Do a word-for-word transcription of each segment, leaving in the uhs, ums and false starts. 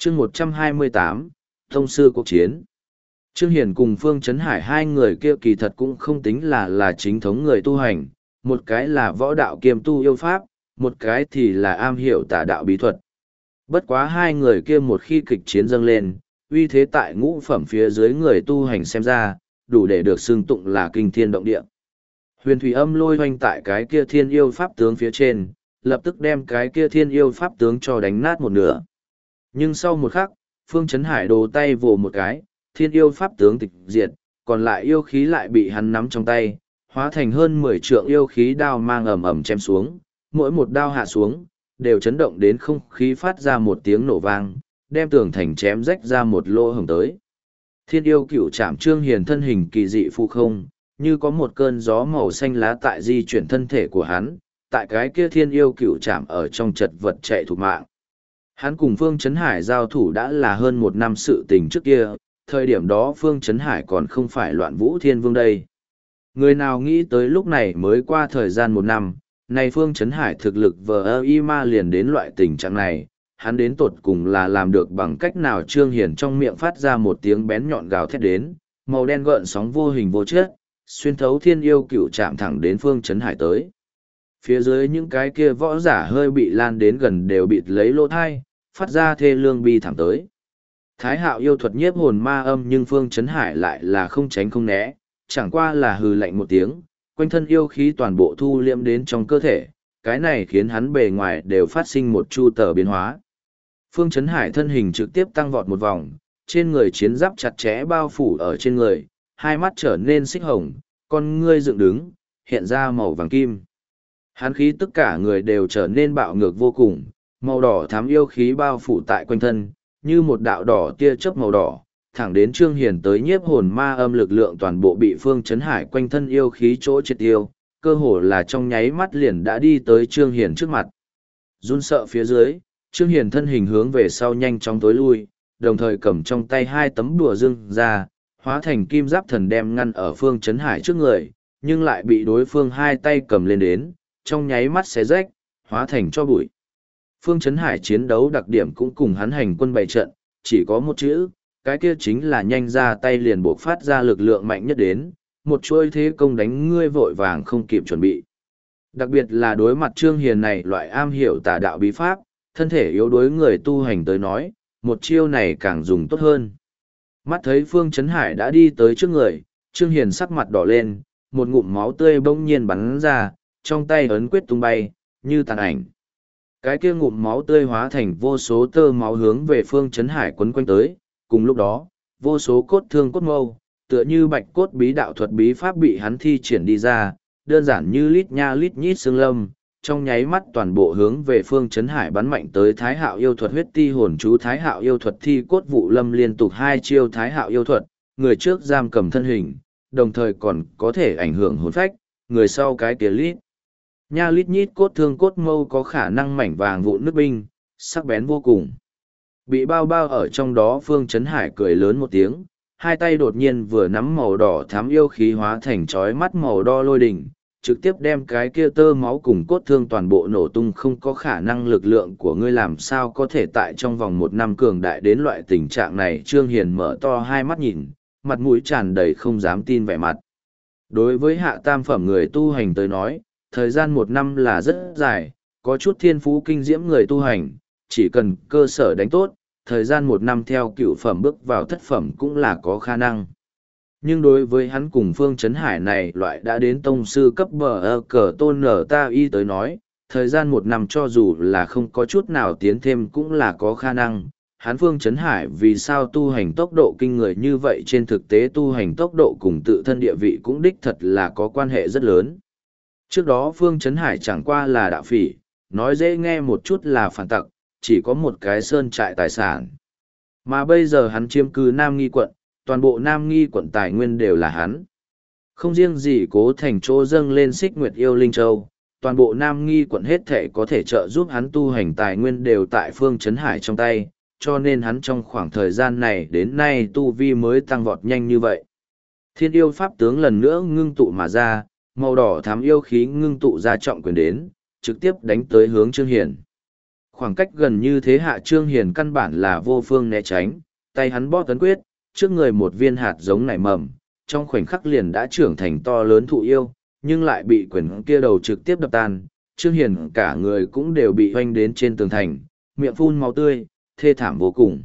chương một trăm hai mươi tám, Tông sư cuộc chiến. Trương Hiền cùng Phương Chấn Hải hai người kia kỳ thật cũng không tính là là chính thống người tu hành, một cái là võ đạo kiêm tu yêu pháp, một cái thì là am hiểu tà đạo bí thuật. Bất quá hai người kia một khi kịch chiến dâng lên, uy thế tại ngũ phẩm phía dưới người tu hành xem ra, đủ để được xưng tụng là kinh thiên động địa. Huyền thủy âm lôi hoành tại cái kia thiên yêu pháp tướng phía trên, lập tức đem cái kia thiên yêu pháp tướng cho đánh nát một nửa. Nhưng sau một khắc, Phương Chấn Hải đồ tay vồ một cái, thiên yêu pháp tướng tịch diệt, còn lại yêu khí lại bị hắn nắm trong tay, hóa thành hơn mười trượng yêu khí đao mang ầm ầm chém xuống, mỗi một đao hạ xuống, đều chấn động đến không khí phát ra một tiếng nổ vang, đem tường thành chém rách ra một lỗ hổng tới. Thiên yêu cửu trảm Trương Hiền thân hình kỳ dị phù không, như có một cơn gió màu xanh lá tại di chuyển thân thể của hắn, tại cái kia thiên yêu cửu trảm ở trong chật vật chạy thủ mạng. Hắn cùng Phương Chấn Hải giao thủ đã là hơn một năm sự tình trước kia, thời điểm đó Phương Chấn Hải còn không phải loạn vũ thiên vương đây. Người nào nghĩ tới lúc này mới qua thời gian một năm, này Phương Chấn Hải thực lực vờ y ma liền đến loại tình trạng này, hắn đến tột cùng là làm được bằng cách nào. Trương Hiền trong miệng phát ra một tiếng bén nhọn gào thét đến, màu đen gợn sóng vô hình vô chất, xuyên thấu thiên yêu cựu chạm thẳng đến Phương Chấn Hải tới. Phía dưới những cái kia võ giả hơi bị lan đến gần đều bịt lấy lỗ thai, phát ra thê lương bi thẳng tới. Thái hạo yêu thuật nhiếp hồn ma âm, nhưng Phương Chấn Hải lại là không tránh không né, chẳng qua là hừ lạnh một tiếng, quanh thân yêu khí toàn bộ thu liễm đến trong cơ thể, cái này khiến hắn bề ngoài đều phát sinh một chu tờ biến hóa. Phương Chấn Hải thân hình trực tiếp tăng vọt một vòng, trên người chiến giáp chặt chẽ bao phủ ở trên người, hai mắt trở nên xích hồng, con ngươi dựng đứng, hiện ra màu vàng kim. Hắn khí tất cả người đều trở nên bạo ngược vô cùng, màu đỏ thắm yêu khí bao phủ tại quanh thân, như một đạo đỏ tia chớp màu đỏ, thẳng đến Trương Hiền tới nhiếp hồn ma âm lực lượng toàn bộ bị Phương Chấn Hải quanh thân yêu khí chỗ triệt tiêu, cơ hồ là trong nháy mắt liền đã đi tới Trương Hiền trước mặt. Run sợ phía dưới, Trương Hiền thân hình hướng về sau nhanh chóng tối lui, đồng thời cầm trong tay hai tấm đùa dương ra, hóa thành kim giáp thần đem ngăn ở Phương Chấn Hải trước người, nhưng lại bị đối phương hai tay cầm lên đến, trong nháy mắt xé rách, hóa thành cho bụi. Phương Chấn Hải chiến đấu đặc điểm cũng cùng hắn hành quân bày trận, chỉ có một chữ, cái kia chính là nhanh ra tay liền buộc phát ra lực lượng mạnh nhất đến, một chuôi thế công đánh ngươi vội vàng không kịp chuẩn bị. Đặc biệt là đối mặt Trương Hiền này loại am hiểu tà đạo bí pháp, thân thể yếu đuối người tu hành tới nói, một chiêu này càng dùng tốt hơn. Mắt thấy Phương Chấn Hải đã đi tới trước người, Trương Hiền sắc mặt đỏ lên, một ngụm máu tươi bỗng nhiên bắn ra, trong tay ấn quyết tung bay, như tàn ảnh. Cái kia ngụm máu tươi hóa thành vô số tơ máu hướng về Phương Chấn Hải quấn quanh tới, cùng lúc đó, vô số cốt thương cốt mâu, tựa như bạch cốt bí đạo thuật bí pháp bị hắn thi triển đi ra, đơn giản như lít nha lít nhít xương lâm, trong nháy mắt toàn bộ hướng về Phương Chấn Hải bắn mạnh tới. Thái hạo yêu thuật huyết ti hồn chú, Thái hạo yêu thuật thi cốt vụ lâm, liên tục hai chiêu Thái hạo yêu thuật, người trước giam cầm thân hình, đồng thời còn có thể ảnh hưởng hồn phách, người sau cái kia lít nha lít nhít cốt thương cốt mâu có khả năng mảnh vàng vụn nước binh, sắc bén vô cùng. Bị bao bao ở trong đó Phương Chấn Hải cười lớn một tiếng, hai tay đột nhiên vừa nắm màu đỏ thám yêu khí hóa thành chói mắt màu đo lôi đỉnh, trực tiếp đem cái kia tơ máu cùng cốt thương toàn bộ nổ tung. Không có khả năng, lực lượng của ngươi làm sao có thể tại trong vòng một năm cường đại đến loại tình trạng này. Trương Hiền mở to hai mắt nhìn, mặt mũi tràn đầy không dám tin vẻ mặt. Đối với hạ tam phẩm người tu hành tới nói, thời gian một năm là rất dài, có chút thiên phú kinh diễm người tu hành, chỉ cần cơ sở đánh tốt, thời gian một năm theo cựu phẩm bước vào thất phẩm cũng là có khả năng. Nhưng đối với hắn cùng Phương Chấn Hải này loại đã đến tông sư cấp bờ ơ cờ tôn nở ta y tới nói, thời gian một năm cho dù là không có chút nào tiến thêm cũng là có khả năng. Hắn Phương Chấn Hải vì sao tu hành tốc độ kinh người như vậy, trên thực tế tu hành tốc độ cùng tự thân địa vị cũng đích thật là có quan hệ rất lớn. Trước đó Phương Chấn Hải chẳng qua là đạo phỉ, nói dễ nghe một chút là phản tặc, chỉ có một cái sơn trại tài sản. Mà bây giờ hắn chiếm cứ Nam Nghi quận, toàn bộ Nam Nghi quận tài nguyên đều là hắn. Không riêng gì Cố Thành chỗ dâng lên Xích Nguyệt Yêu Linh Châu, toàn bộ Nam Nghi quận hết thể có thể trợ giúp hắn tu hành tài nguyên đều tại Phương Chấn Hải trong tay, cho nên hắn trong khoảng thời gian này đến nay tu vi mới tăng vọt nhanh như vậy. Thiên yêu pháp tướng lần nữa ngưng tụ mà ra, màu đỏ thám yêu khí ngưng tụ ra trọng quyền đến, trực tiếp đánh tới hướng Trương Hiền. Khoảng cách gần như thế hạ Trương Hiền căn bản là vô phương né tránh, tay hắn bóp tấn quyết, trước người một viên hạt giống nảy mầm, trong khoảnh khắc liền đã trưởng thành to lớn thụ yêu, nhưng lại bị quyền kia đầu trực tiếp đập tan. Trương Hiền cả người cũng đều bị hoanh đến trên tường thành, miệng phun máu tươi, thê thảm vô cùng.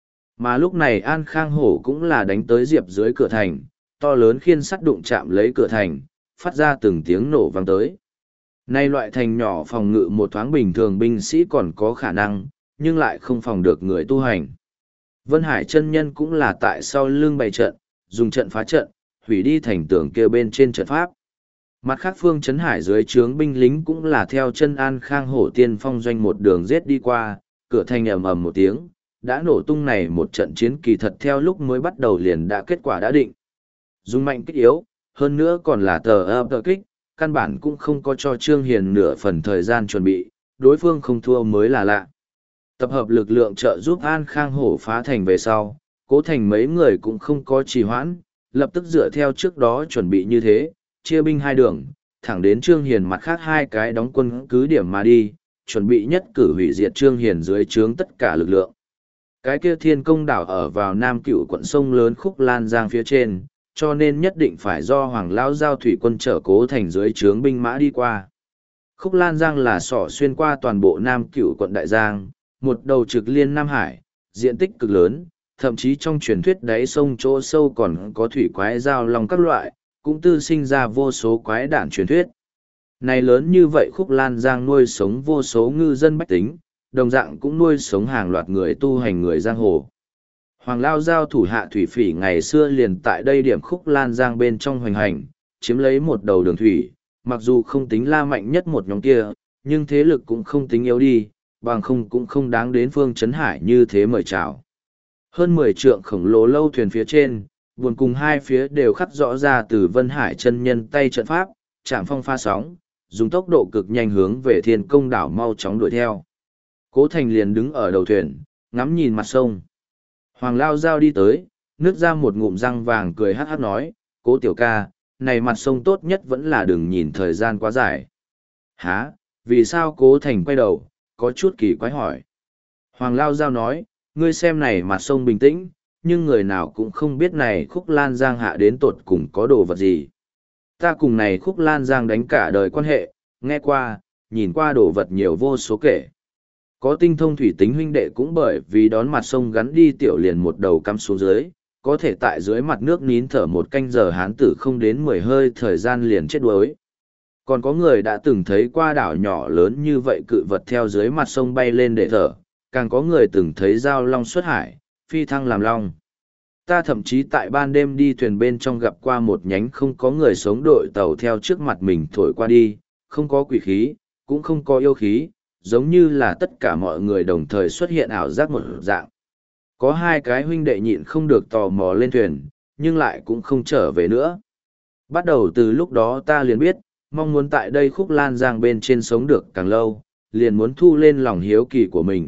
Mà lúc này An Khang Hổ cũng là đánh tới Diệp dưới cửa thành, to lớn khiên sắt đụng chạm lấy cửa thành, phát ra từng tiếng nổ vang tới. Nay loại thành nhỏ phòng ngự một thoáng bình thường binh sĩ còn có khả năng, nhưng lại không phòng được người tu hành. Vân Hải chân nhân cũng là tại sau lưng bày trận, dùng trận phá trận, hủy đi thành tường kia bên trên trận pháp. Mặt khác Phương Trấn Hải dưới trướng binh lính cũng là theo chân An Khang Hổ tiên phong doanh một đường giết đi qua, cửa thành ầm ầm một tiếng, đã nổ tung. Này một trận chiến kỳ thật theo lúc mới bắt đầu liền đã kết quả đã định. Dùng mạnh kích yếu, hơn nữa còn là tờ ập tờ kích, căn bản cũng không có cho Trương Hiền nửa phần thời gian chuẩn bị, đối phương không thua mới là lạ. Tập hợp lực lượng trợ giúp An Khang Hổ phá thành về sau, Cố Thành mấy người cũng không có trì hoãn, lập tức dựa theo trước đó chuẩn bị như thế, chia binh hai đường, thẳng đến Trương Hiền mặt khác hai cái đóng quân cứ điểm mà đi, chuẩn bị nhất cử hủy diệt Trương Hiền dưới trướng tất cả lực lượng. Cái kia Thiên Công đảo ở vào Nam Cựu quận sông lớn Khúc Lan Giang phía trên, cho nên nhất định phải do Hoàng Lão Giao thủy quân chở Cố Thành dưới trướng binh mã đi qua. Khúc Lan Giang là sỏ xuyên qua toàn bộ Nam Cựu quận Đại Giang, một đầu trực liên Nam Hải, diện tích cực lớn, thậm chí trong truyền thuyết đáy sông chỗ sâu còn có thủy quái giao long các loại, cũng tư sinh ra vô số quái đản truyền thuyết. Này lớn như vậy Khúc Lan Giang nuôi sống vô số ngư dân bách tính, đồng dạng cũng nuôi sống hàng loạt người tu hành người giang hồ. Hoàng Lao Giao thủ hạ thủy phỉ ngày xưa liền tại đây điểm Khúc Lan Giang bên trong hoành hành, chiếm lấy một đầu đường thủy, mặc dù không tính la mạnh nhất một nhóm kia, nhưng thế lực cũng không tính yếu đi, bằng không cũng không đáng đến Phương Trấn Hải như thế mời chào. Hơn mười trượng khổng lồ lâu thuyền phía trên, buồn cùng hai phía đều khắc rõ ra từ Vân Hải chân nhân tay trận pháp, chạm phong pha sóng, dùng tốc độ cực nhanh hướng về Thiên Công đảo mau chóng đuổi theo. Cố Thành liền đứng ở đầu thuyền, ngắm nhìn mặt sông. Hoàng Lao Giao đi tới, nước ra một ngụm răng vàng cười hát hát nói, Cố tiểu ca, này mặt sông tốt nhất vẫn là đừng nhìn thời gian quá dài. Hả, vì sao Cố Thành quay đầu, có chút kỳ quái hỏi. Hoàng Lao Giao nói, ngươi xem này mặt sông bình tĩnh, nhưng người nào cũng không biết này Khúc Lan Giang hạ đến tột cùng có đồ vật gì. Ta cùng này Khúc Lan Giang đánh cả đời quan hệ, nghe qua, nhìn qua đồ vật nhiều vô số kể. Có tinh thông thủy tính huynh đệ cũng bởi vì đón mặt sông gắn đi tiểu liền một đầu cắm xuống dưới, có thể tại dưới mặt nước nín thở một canh giờ hán tử không đến mười hơi thời gian liền chết đuối. Còn có người đã từng thấy qua đảo nhỏ lớn như vậy cự vật theo dưới mặt sông bay lên để thở, càng có người từng thấy dao long xuất hải, phi thăng làm long. Ta thậm chí tại ban đêm đi thuyền bên trong gặp qua một nhánh không có người sống đội tàu theo trước mặt mình thổi qua đi, không có quỷ khí, cũng không có yêu khí, giống như là tất cả mọi người đồng thời xuất hiện ảo giác một dạng. Có hai cái huynh đệ nhịn không được tò mò lên thuyền, nhưng lại cũng không trở về nữa. Bắt đầu từ lúc đó ta liền biết, mong muốn tại đây Khúc Lan Giang bên trên sống được càng lâu, liền muốn thu lên lòng hiếu kỳ của mình.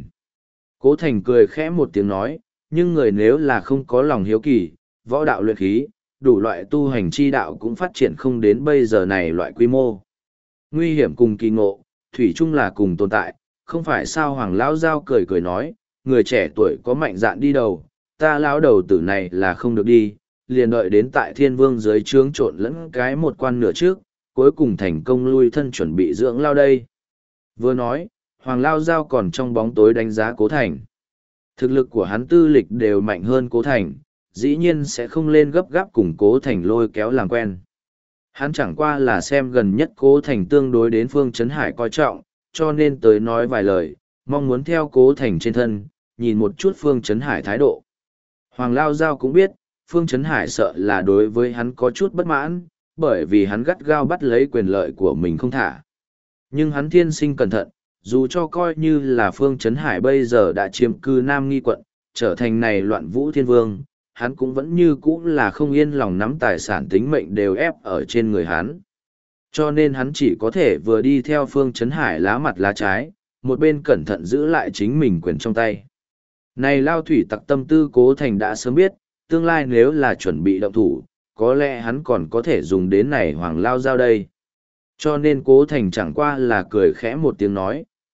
Cố Thành cười khẽ một tiếng nói, nhưng người nếu là không có lòng hiếu kỳ, võ đạo luyện khí, đủ loại tu hành chi đạo cũng phát triển không đến bây giờ này loại quy mô. Nguy hiểm cùng kỳ ngộ, thủy chung là cùng tồn tại, không phải sao. Hoàng Lão Giao cười cười nói, người trẻ tuổi có mạnh dạn đi đầu, ta lão đầu tử này là không được đi, liền đợi đến tại Thiên Vương dưới trướng trộn lẫn cái một quan nửa trước, cuối cùng thành công lui thân chuẩn bị dưỡng lao đây. Vừa nói, Hoàng Lao Giao còn trong bóng tối đánh giá Cố Thành. Thực lực của hắn tư lịch đều mạnh hơn Cố Thành, dĩ nhiên sẽ không lên gấp gáp cùng Cố Thành lôi kéo làm quen. Hắn chẳng qua là xem gần nhất Cố Thành tương đối đến Phương Trấn Hải coi trọng, cho nên tới nói vài lời, mong muốn theo Cố Thành trên thân, nhìn một chút Phương Trấn Hải thái độ. Hoàng Lao Giao cũng biết, Phương Trấn Hải sợ là đối với hắn có chút bất mãn, bởi vì hắn gắt gao bắt lấy quyền lợi của mình không thả. Nhưng hắn thiên sinh cẩn thận, dù cho coi như là Phương Trấn Hải bây giờ đã chiếm cư Nam Nghi quận, trở thành này loạn vũ thiên vương, hắn cũng vẫn như cũ là không yên lòng nắm tài sản tính mệnh đều ép ở trên người hắn. Cho nên hắn chỉ có thể vừa đi theo Phương Trấn Hải lá mặt lá trái, một bên cẩn thận giữ lại chính mình quyền trong tay. Này Lao thủy tặc tâm tư Cố Thành đã sớm biết, tương lai nếu là chuẩn bị động thủ, có lẽ hắn còn có thể dùng đến này Hoàng Lao Giao đây. Cho nên Cố Thành chẳng qua là cười khẽ một tiếng nói,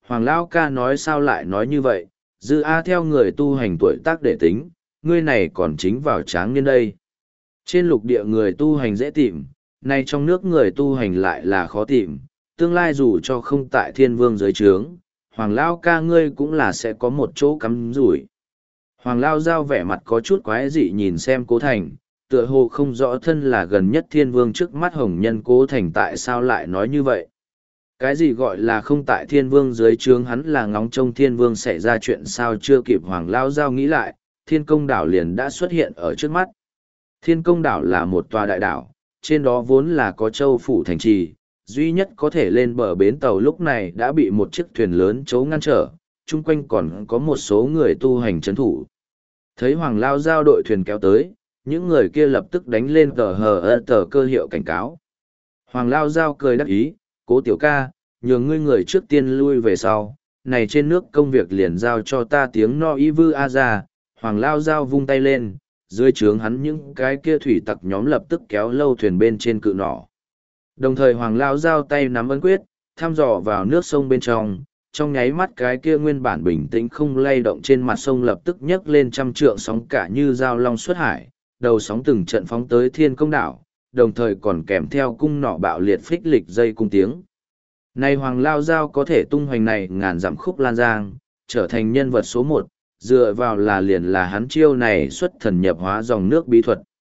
Hoàng Lao ca nói sao lại nói như vậy, dư A theo người tu hành tuổi tác để tính, ngươi này còn chính vào tráng niên đây. Trên lục địa người tu hành dễ tìm, nay trong nước người tu hành lại là khó tìm, tương lai dù cho không tại thiên vương giới trướng, Hoàng Lao ca ngươi cũng là sẽ có một chỗ cắm rủi. Hoàng Lao Giao vẻ mặt có chút quái dị nhìn xem Cố Thành, tựa hồ không rõ thân là gần nhất thiên vương trước mắt hồng nhân Cố Thành tại sao lại nói như vậy. Cái gì gọi là không tại thiên vương dưới trướng hắn là ngóng trông thiên vương xảy ra chuyện sao chưa kịp Hoàng Lao Giao nghĩ lại, thiên công đảo liền đã xuất hiện ở trước mắt. Thiên công đảo là một tòa đại đảo, trên đó vốn là có châu phủ thành trì, duy nhất có thể lên bờ bến tàu lúc này đã bị một chiếc thuyền lớn chấu ngăn trở, chung quanh còn có một số người tu hành trấn thủ. Thấy Hoàng Lao Giao đội thuyền kéo tới, những người kia lập tức đánh lên tờ hờ ơ tờ cơ hiệu cảnh cáo. Hoàng Lao Giao cười đắc ý, Cố tiểu ca, nhường ngươi người trước tiên lui về sau, này trên nước công việc liền giao cho ta tiếng no y vư a ra. Hoàng Lao Giao vung tay lên, dưới trướng hắn những cái kia thủy tặc nhóm lập tức kéo lâu thuyền bên trên cự nỏ. Đồng thời Hoàng Lao Giao tay nắm ấn quyết, thăm dò vào nước sông bên trong, trong nháy mắt cái kia nguyên bản bình tĩnh không lay động trên mặt sông lập tức nhấc lên trăm trượng sóng cả như dao long xuất hải, đầu sóng từng trận phóng tới thiên công đảo, đồng thời còn kèm theo cung nỏ bạo liệt phích lịch dây cung tiếng. Này Hoàng Lao Giao có thể tung hoành này ngàn dặm khúc lan giang, trở thành nhân vật số một, dựa vào là liền là hắn chiêu này xuất thần nhập hóa dòng nước bí thuật.